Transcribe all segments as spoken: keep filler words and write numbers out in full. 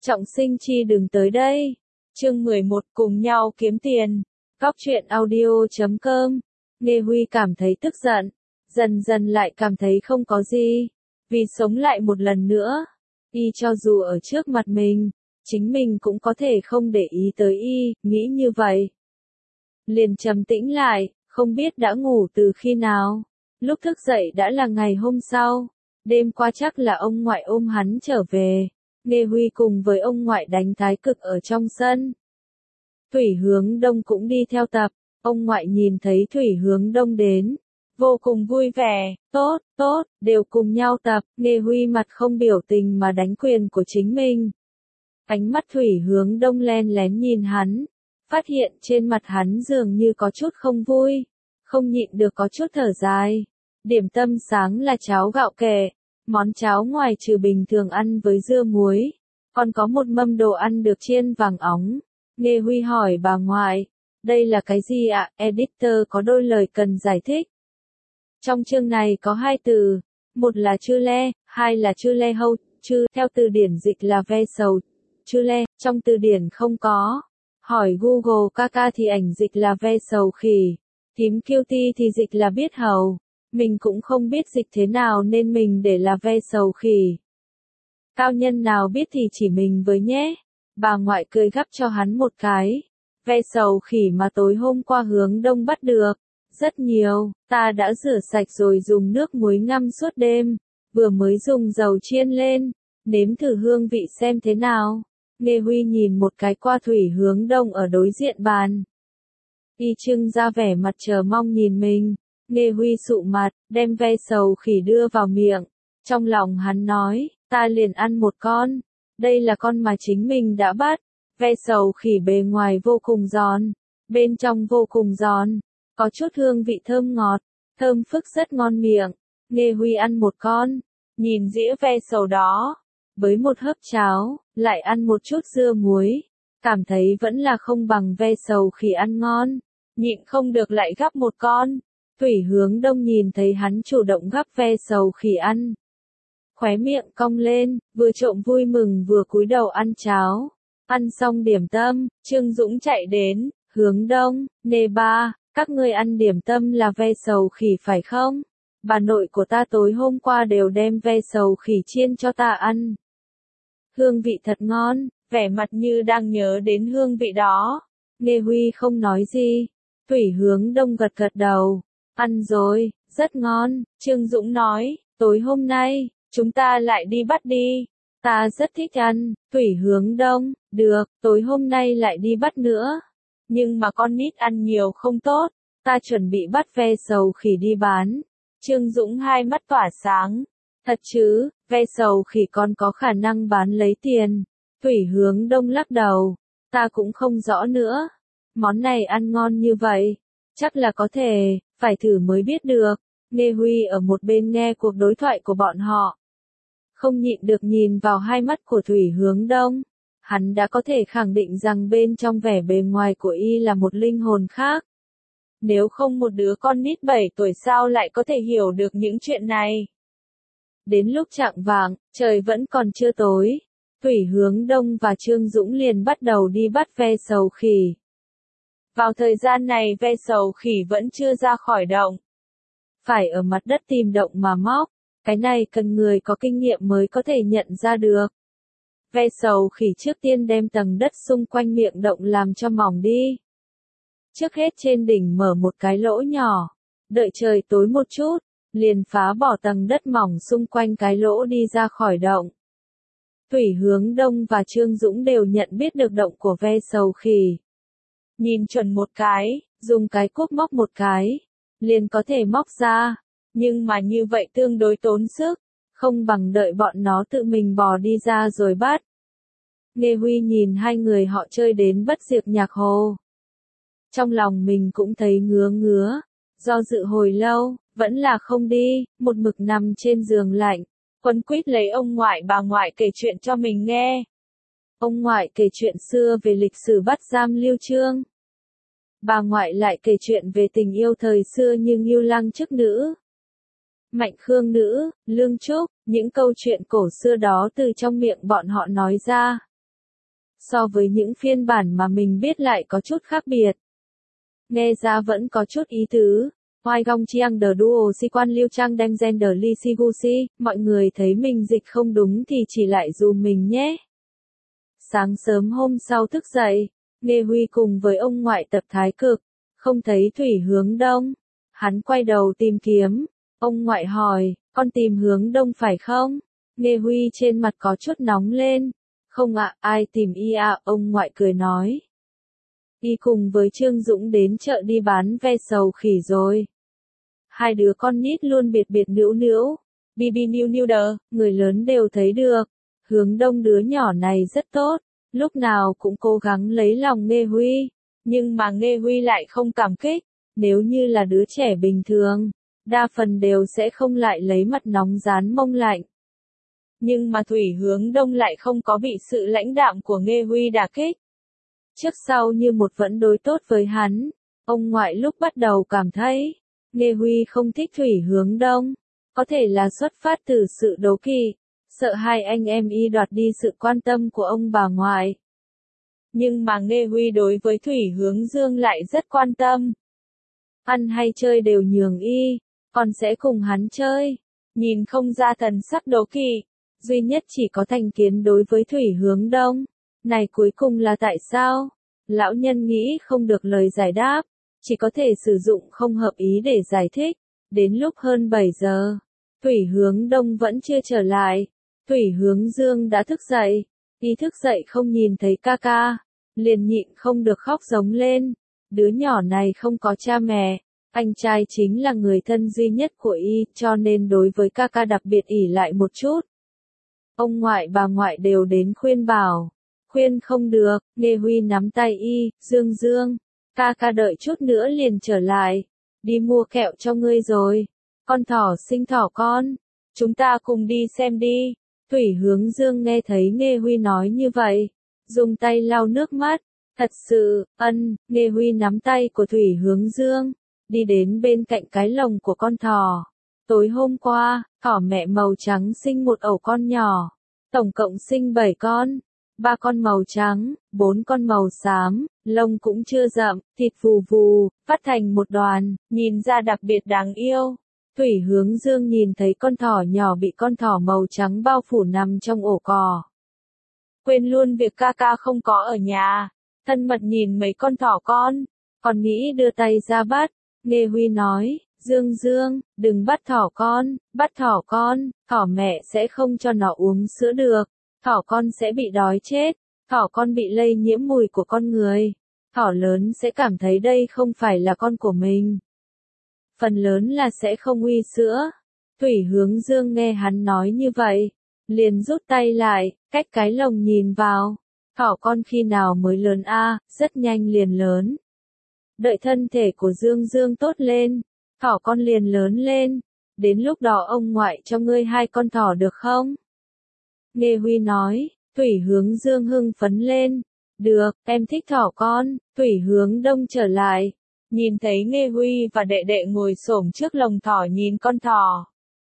Trọng sinh chi đừng tới đây. Chương mười một cùng nhau kiếm tiền. Góc truyện audio chấm com. Nghe Huy cảm thấy tức giận. Dần dần lại cảm thấy không có gì. Vì sống lại một lần nữa. Y cho dù ở trước mặt mình, chính mình cũng có thể không để ý tới y, nghĩ như vậy. Liền trầm tĩnh lại, không biết đã ngủ từ khi nào. Lúc thức dậy đã là ngày hôm sau. Đêm qua chắc là ông ngoại ôm hắn trở về. Nghe Huy cùng với ông ngoại đánh thái cực ở trong sân. Thủy Hướng Đông cũng đi theo tập. Ông ngoại nhìn thấy Thủy Hướng Đông đến. Vô cùng vui vẻ, tốt, tốt, đều cùng nhau tập. Nghe Huy mặt không biểu tình mà đánh quyền của chính mình. Ánh mắt Thủy Hướng Đông len lén nhìn hắn. Phát hiện trên mặt hắn dường như có chút không vui. Không nhịn được có chút thở dài. Điểm tâm sáng là cháo gạo kẻ. Món cháo ngoài trừ bình thường ăn với dưa muối, còn có một mâm đồ ăn được chiên vàng óng. Nghe Huy hỏi bà ngoại, đây là cái gì ạ? Editor có đôi lời cần giải thích. Trong chương này có hai từ, một là chư le, hai là chư le hâu, chư theo từ điển dịch là ve sầu, chư le, trong từ điển không có. Hỏi Google Kaka thì ảnh dịch là ve sầu khỉ, tím cutie thì dịch là biết hầu. Mình cũng không biết dịch thế nào nên mình để là ve sầu khỉ. Cao nhân nào biết thì chỉ mình với nhé. Bà ngoại cười gắp cho hắn một cái. Ve sầu khỉ mà tối hôm qua Hướng Đông bắt được. Rất nhiều, ta đã rửa sạch rồi dùng nước muối ngâm suốt đêm. Vừa mới dùng dầu chiên lên. Nếm thử hương vị xem thế nào. Nghe Huy nhìn một cái qua Thủy Hướng Đông ở đối diện bàn. Y trưng ra vẻ mặt chờ mong nhìn mình. Nghe Huy sụ mặt, đem ve sầu khỉ đưa vào miệng. Trong lòng hắn nói, ta liền ăn một con. Đây là con mà chính mình đã bắt. Ve sầu khỉ bề ngoài vô cùng giòn. Bên trong vô cùng giòn. Có chút hương vị thơm ngọt. Thơm phức rất ngon miệng. Nghe Huy ăn một con. Nhìn dĩa ve sầu đó. Với một hớp cháo, lại ăn một chút dưa muối. Cảm thấy vẫn là không bằng ve sầu khỉ ăn ngon. Nhịn không được lại gắp một con. Thủy Hướng Đông nhìn thấy hắn chủ động gắp ve sầu khỉ ăn. Khóe miệng cong lên, vừa trộm vui mừng vừa cúi đầu ăn cháo. Ăn xong điểm tâm, Trương Dũng chạy đến, Hướng Đông, nê ba, các ngươi ăn điểm tâm là ve sầu khỉ phải không? Bà nội của ta tối hôm qua đều đem ve sầu khỉ chiên cho ta ăn. Hương vị thật ngon, vẻ mặt như đang nhớ đến hương vị đó. Nghe Huy không nói gì. Thủy Hướng Đông gật gật đầu. Ăn rồi, rất ngon, Trương Dũng nói, tối hôm nay, chúng ta lại đi bắt đi. Ta rất thích ăn, Thủy Hướng Đông, được, tối hôm nay lại đi bắt nữa. Nhưng mà con nít ăn nhiều không tốt, ta chuẩn bị bắt ve sầu khỉ đi bán. Trương Dũng hai mắt tỏa sáng. Thật chứ, ve sầu khỉ còn có khả năng bán lấy tiền. Thủy Hướng Đông lắc đầu, ta cũng không rõ nữa. Món này ăn ngon như vậy, chắc là có thể. Phải thử mới biết được. Nghe Huy ở một bên nghe cuộc đối thoại của bọn họ. Không nhịn được nhìn vào hai mắt của Thủy Hướng Đông. Hắn đã có thể khẳng định rằng bên trong vẻ bề ngoài của y là một linh hồn khác. Nếu không một đứa con nít bảy tuổi sao lại có thể hiểu được những chuyện này. Đến lúc chạng vạng, trời vẫn còn chưa tối. Thủy Hướng Đông và Trương Dũng liền bắt đầu đi bắt ve sầu khỉ. Vào thời gian này ve sầu khỉ vẫn chưa ra khỏi động. Phải ở mặt đất tìm động mà móc. Cái này cần người có kinh nghiệm mới có thể nhận ra được. Ve sầu khỉ trước tiên đem tầng đất xung quanh miệng động làm cho mỏng đi. Trước hết trên đỉnh mở một cái lỗ nhỏ. Đợi trời tối một chút, liền phá bỏ tầng đất mỏng xung quanh cái lỗ đi ra khỏi động. Thủy Hướng Đông và Trương Dũng đều nhận biết được động của ve sầu khỉ. Nhìn chuẩn một cái, dùng cái cuốc móc một cái, liền có thể móc ra. Nhưng mà như vậy tương đối tốn sức, không bằng đợi bọn nó tự mình bò đi ra rồi bắt. Nghe Huy nhìn hai người họ chơi đến bất diệt nhạc hồ. Trong lòng mình cũng thấy ngứa ngứa, do dự hồi lâu, vẫn là không đi, một mực nằm trên giường lạnh. Quấn quýt lấy ông ngoại bà ngoại kể chuyện cho mình nghe. Ông ngoại kể chuyện xưa về lịch sử bắt giam Lưu Chương. Bà ngoại lại kể chuyện về tình yêu thời xưa như Ngưu Lăng chức nữ, Mạnh Khương nữ, Lương Trúc, những câu chuyện cổ xưa đó từ trong miệng bọn họ nói ra. so với những phiên bản mà mình biết lại có chút khác biệt. Nghe ra vẫn có chút ý tứ. Hoài gong chiang the duo si quan liêu trang đem gender li si gu si, mọi người thấy mình dịch không đúng thì chỉ lại dùm mình nhé. Sáng sớm hôm sau thức dậy, Nghê Huy cùng với ông ngoại tập thái cực, không thấy Thủy Hướng Đông. Hắn quay đầu tìm kiếm, ông ngoại hỏi, con tìm hướng đông phải không? Nghê Huy trên mặt có chút nóng lên. Không ạ, ai tìm y ạ, ông ngoại cười nói. Y cùng với Trương Dũng đến chợ đi bán ve sầu khỉ rồi. Hai đứa con nít luôn biệt biệt nữu nữu. Bi bi niu niu đờ, người lớn đều thấy được. Hướng Đông đứa nhỏ này rất tốt, lúc nào cũng cố gắng lấy lòng Nghê Huy. Nhưng mà Nghê Huy lại không cảm kích. Nếu như là đứa trẻ bình thường, đa phần đều sẽ không lại lấy mặt nóng dán mông lạnh. Nhưng mà Thủy Hướng Đông lại không có bị sự lãnh đạm của Nghê Huy đả kích. Trước sau như một vẫn đối tốt với hắn. Ông ngoại lúc bắt đầu cảm thấy, Nghê Huy không thích Thủy Hướng Đông. Có thể là xuất phát từ sự đố kỵ, sợ hai anh em y đoạt đi sự quan tâm của ông bà ngoại. Nhưng mà Nghê Huy đối với Thủy Hướng Dương lại rất quan tâm. Ăn hay chơi đều nhường y, còn sẽ cùng hắn chơi. Nhìn không ra thần sắc đố kỵ, duy nhất chỉ có thành kiến đối với Thủy Hướng Đông. Này cuối cùng là tại sao? Lão nhân nghĩ không được lời giải đáp, chỉ có thể sử dụng không hợp ý để giải thích. Đến lúc hơn bảy giờ, Thủy Hướng Đông vẫn chưa trở lại. Thủy Hướng Dương đã thức dậy, y thức dậy không nhìn thấy ca ca, liền nhịn không được khóc giống lên. Đứa nhỏ này không có cha mẹ, anh trai chính là người thân duy nhất của y, cho nên đối với ca ca đặc biệt ỷ lại một chút. Ông ngoại bà ngoại đều đến khuyên bảo, khuyên không được. Nghê Huy nắm tay y, Dương Dương, ca ca đợi chút nữa liền trở lại, đi mua kẹo cho ngươi rồi, con thỏ sinh thỏ con, chúng ta cùng đi xem đi. Thủy Hướng Dương nghe thấy Nghê Huy nói như vậy, dùng tay lau nước mắt. Thật sự, ân, Nghê Huy nắm tay của Thủy Hướng Dương, đi đến bên cạnh cái lồng của con thỏ. Tối hôm qua, thỏ mẹ màu trắng sinh một ổ con nhỏ, tổng cộng sinh bảy con, ba con màu trắng, bốn con màu xám, lông cũng chưa rậm, thịt vù vù, phát thành một đoàn, nhìn ra đặc biệt đáng yêu. Thủy Hướng Dương nhìn thấy con thỏ nhỏ bị con thỏ màu trắng bao phủ nằm trong ổ cỏ. Quên luôn việc ca ca không có ở nhà, thân mật nhìn mấy con thỏ con, còn nghĩ đưa tay ra bắt. Nghê Huy nói, Dương Dương, đừng bắt thỏ con, bắt thỏ con, thỏ mẹ sẽ không cho nó uống sữa được, thỏ con sẽ bị đói chết, thỏ con bị lây nhiễm mùi của con người, thỏ lớn sẽ cảm thấy đây không phải là con của mình. Phần lớn là sẽ không uy sữa. Thủy Hướng Dương nghe hắn nói như vậy, liền rút tay lại, cách cái lồng nhìn vào. Thỏ con khi nào mới lớn a? À, rất nhanh liền lớn. Đợi thân thể của Dương Dương tốt lên, thỏ con liền lớn lên. Đến lúc đó ông ngoại cho ngươi hai con thỏ được không? Nghê Huy nói. Thủy Hướng Dương hưng phấn lên. Được, em thích thỏ con. Thủy Hướng Đông trở lại, nhìn thấy Nghê Huy và đệ đệ ngồi xổm trước lồng thỏ nhìn con thỏ.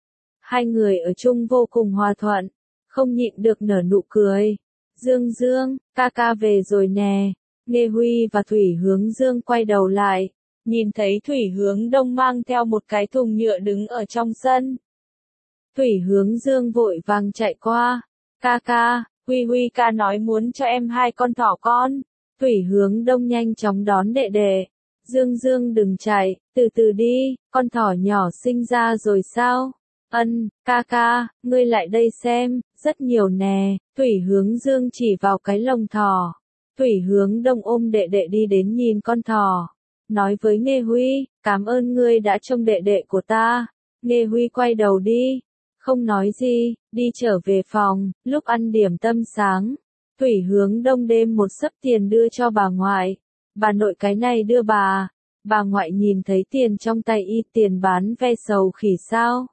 Hai người ở chung vô cùng hòa thuận, không nhịn được nở nụ cười. Dương Dương, ca ca về rồi nè. Nghê Huy và Thủy Hướng Dương quay đầu lại, nhìn thấy Thủy Hướng Đông mang theo một cái thùng nhựa đứng ở trong sân. Thủy Hướng Dương vội vàng chạy qua. Ca ca, Huy Huy ca nói muốn cho em hai con thỏ con. Thủy Hướng Đông nhanh chóng đón đệ đệ. Dương Dương đừng chạy, từ từ đi, con thỏ nhỏ sinh ra rồi sao? Ân, ca ca, ngươi lại đây xem, rất nhiều nè. Thủy Hướng Dương chỉ vào cái lồng thỏ. Thủy Hướng Đông ôm đệ đệ đi đến nhìn con thỏ, nói với Nghê Huy, cảm ơn ngươi đã trông đệ đệ của ta. Nghê Huy quay đầu đi, không nói gì, đi trở về phòng. Lúc ăn điểm tâm sáng, Thủy Hướng Đông đem một xấp tiền đưa cho bà ngoại. Bà nội cái này đưa bà. Bà ngoại nhìn thấy tiền trong tay y, tiền bán ve sầu khỉ sao?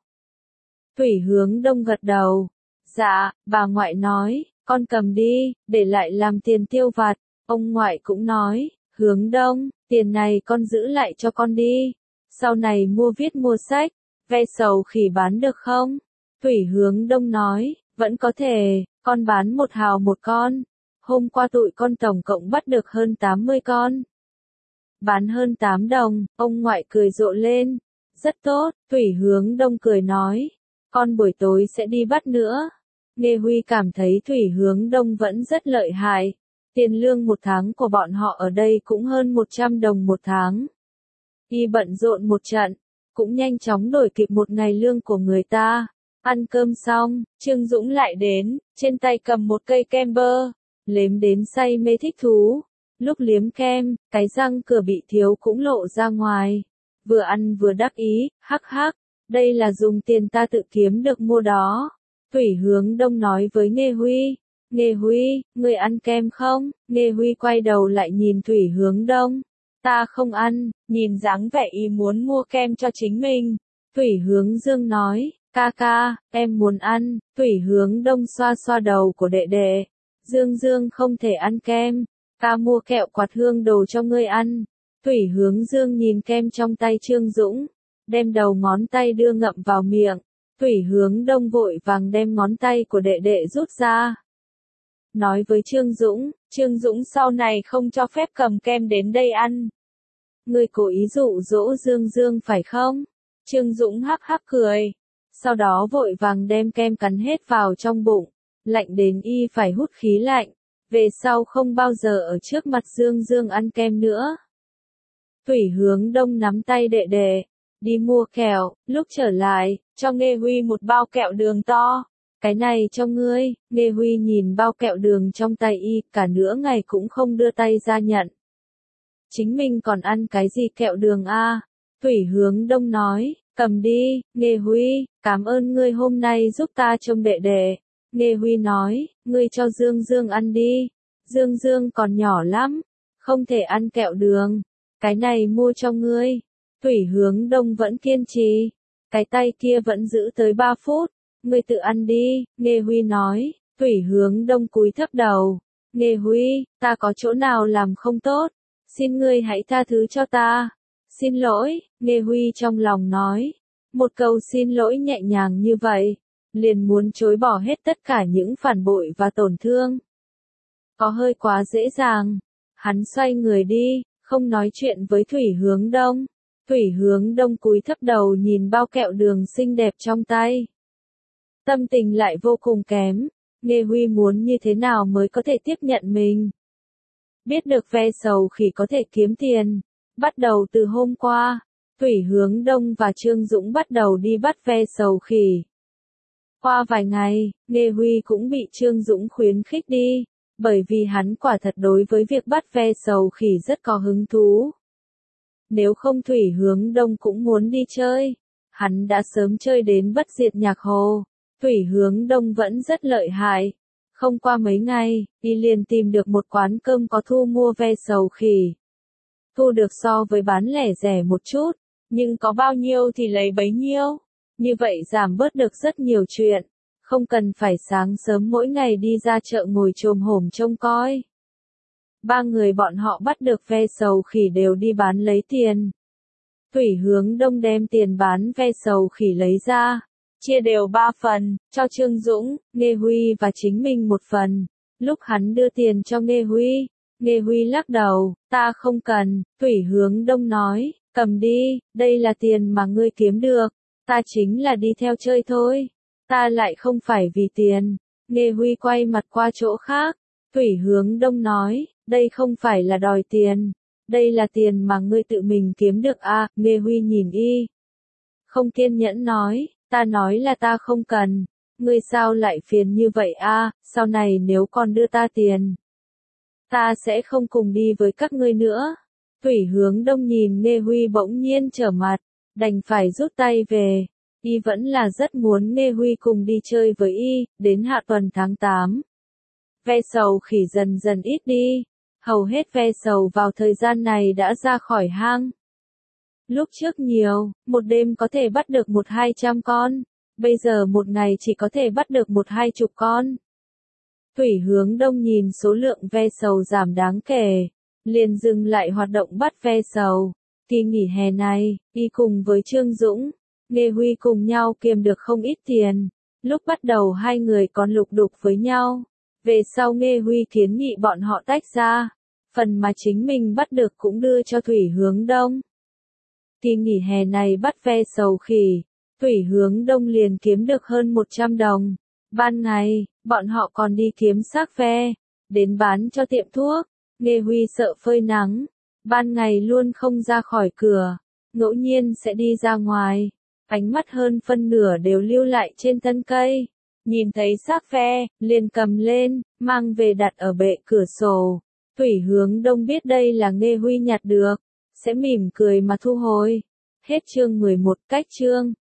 Thủy Hướng Đông gật đầu. Dạ, bà ngoại nói, con cầm đi, để lại làm tiền tiêu vặt. Ông ngoại cũng nói, Hướng Đông, tiền này con giữ lại cho con đi. Sau này mua viết mua sách, ve sầu khỉ bán được không? Thủy Hướng Đông nói, vẫn có thể, con bán một hào một con. hôm qua tụi con tổng cộng bắt được hơn tám mươi con. Bán hơn tám đồng, ông ngoại cười rộ lên. Rất tốt, Thủy Hướng Đông cười nói. Con buổi tối sẽ đi bắt nữa. Nghe Huy cảm thấy Thủy Hướng Đông vẫn rất lợi hại. Tiền lương một tháng của bọn họ ở đây cũng hơn một trăm đồng một tháng. Y bận rộn một trận, cũng nhanh chóng đổi kịp một ngày lương của người ta. Ăn cơm xong, Trương Dũng lại đến, trên tay cầm một cây kem bơ, liếm đến say mê thích thú. Lúc liếm kem, cái răng cửa bị thiếu cũng lộ ra ngoài. Vừa ăn vừa đắc ý, hắc hắc, đây là dùng tiền ta tự kiếm được mua đó. Thủy Hướng Đông nói với Nghê Huy. Nghê Huy, người ăn kem không? Nghê Huy quay đầu lại nhìn Thủy Hướng Đông. Ta không ăn, nhìn dáng vẻ y muốn mua kem cho chính mình. Thủy Hướng Dương nói, ca ca, em muốn ăn. Thủy Hướng Đông xoa xoa đầu của đệ đệ. Dương Dương không thể ăn kem, ta mua kẹo quạt hương đồ cho ngươi ăn. Thủy Hướng Dương nhìn kem trong tay Trương Dũng, đem đầu ngón tay đưa ngậm vào miệng. Thủy Hướng Đông vội vàng đem ngón tay của đệ đệ rút ra. Nói với Trương Dũng, Trương Dũng sau này không cho phép cầm kem đến đây ăn. Ngươi cố ý dụ dỗ Dương Dương phải không? Trương Dũng hắc hắc cười. Sau đó vội vàng đem kem cắn hết vào trong bụng. Lạnh đến y phải hút khí lạnh. Về sau không bao giờ ở trước mặt Dương Dương ăn kem nữa. Thủy Hướng Đông nắm tay đệ đệ, đi mua kẹo, lúc trở lại, cho Nghê Huy một bao kẹo đường to. Cái này cho ngươi. Nghê Huy nhìn bao kẹo đường trong tay y, cả nửa ngày cũng không đưa tay ra nhận. Chính mình còn ăn cái gì kẹo đường a? Thủy Hướng Đông nói, cầm đi. Nghê Huy, cảm ơn ngươi hôm nay giúp ta trông đệ đệ. Nghê Huy nói, ngươi cho Dương Dương ăn đi. Dương Dương còn nhỏ lắm, không thể ăn kẹo đường. Cái này mua cho ngươi. Thủy Hướng Đông vẫn kiên trì. Cái tay kia vẫn giữ tới ba phút. Ngươi tự ăn đi, Nghê Huy nói. Thủy Hướng Đông cúi thấp đầu. Nghê Huy, ta có chỗ nào làm không tốt? Xin ngươi hãy tha thứ cho ta. Xin lỗi, Nghê Huy trong lòng nói. Một câu xin lỗi nhẹ nhàng như vậy, liền muốn chối bỏ hết tất cả những phản bội và tổn thương. Có hơi quá dễ dàng. Hắn xoay người đi, không nói chuyện với Thủy Hướng Đông. Thủy Hướng Đông cúi thấp đầu nhìn bao kẹo đường xinh đẹp trong tay. Tâm tình lại vô cùng kém. Nghê Huy muốn như thế nào mới có thể tiếp nhận mình. Biết được ve sầu khỉ có thể kiếm tiền. Bắt đầu từ hôm qua, Thủy Hướng Đông và Trương Dũng bắt đầu đi bắt ve sầu khỉ. Qua vài ngày, Nghê Huy cũng bị Trương Dũng khuyến khích đi, bởi vì hắn quả thật đối với việc bắt ve sầu khỉ rất có hứng thú. Nếu không Thủy Hướng Đông cũng muốn đi chơi, hắn đã sớm chơi đến bất diệt nhạc hồ. Thủy Hướng Đông vẫn rất lợi hại. Không qua mấy ngày, y liền tìm được một quán cơm có thu mua ve sầu khỉ. Thu được so với bán lẻ rẻ một chút, nhưng có bao nhiêu thì lấy bấy nhiêu. Như vậy giảm bớt được rất nhiều chuyện, không cần phải sáng sớm mỗi ngày đi ra chợ ngồi chồm hổm trông coi. Ba người bọn họ bắt được ve sầu khỉ đều đi bán lấy tiền. Thủy Hướng Đông đem tiền bán ve sầu khỉ lấy ra, chia đều ba phần, cho Trương Dũng, Nghê Huy và chính mình một phần. Lúc hắn đưa tiền cho Nghê Huy, Nghê Huy lắc đầu, ta không cần. Thủy Hướng Đông nói, cầm đi, đây là tiền mà ngươi kiếm được, ta chính là đi theo chơi thôi, ta lại không phải vì tiền. Nghê Huy quay mặt qua chỗ khác. Thủy Hướng Đông nói, đây không phải là đòi tiền, đây là tiền mà ngươi tự mình kiếm được à. Nghê Huy nhìn y, không kiên nhẫn nói, ta nói là ta không cần, ngươi sao lại phiền như vậy a? Sau này nếu con đưa ta tiền, ta sẽ không cùng đi với các ngươi nữa. Thủy Hướng Đông nhìn Nghê Huy bỗng nhiên trở mặt, đành phải rút tay về. Y vẫn là rất muốn Nghê Huy cùng đi chơi với y. Đến hạ tuần tháng tám, ve sầu khỉ dần dần ít đi, hầu hết ve sầu vào thời gian này đã ra khỏi hang. Lúc trước nhiều, một đêm có thể bắt được một hai trăm con, bây giờ một ngày chỉ có thể bắt được một hai chục con. Thủy Hướng Đông nhìn số lượng ve sầu giảm đáng kể, liền dừng lại hoạt động bắt ve sầu. Kỳ nghỉ hè này, y cùng với Trương Dũng, Nghê Huy cùng nhau kiếm được không ít tiền. Lúc bắt đầu hai người còn lục đục với nhau, Về sau Nghê Huy kiến nghị bọn họ tách ra, phần mà chính mình bắt được cũng đưa cho Thủy Hướng Đông. Kỳ nghỉ hè này bắt ve sầu khỉ, Thủy Hướng Đông liền kiếm được hơn một trăm đồng. Ban ngày, bọn họ còn đi kiếm xác ve, đến bán cho tiệm thuốc. Nghê Huy sợ phơi nắng, ban ngày luôn không ra khỏi cửa, ngẫu nhiên sẽ đi ra ngoài, ánh mắt hơn phân nửa đều lưu lại trên thân cây. Nhìn thấy xác ve, liền cầm lên, mang về đặt ở bệ cửa sổ. Thủy Hướng Đông biết đây là Nghê Huy nhặt được, sẽ mỉm cười mà thu hồi. Hết chương mười một, cách chương.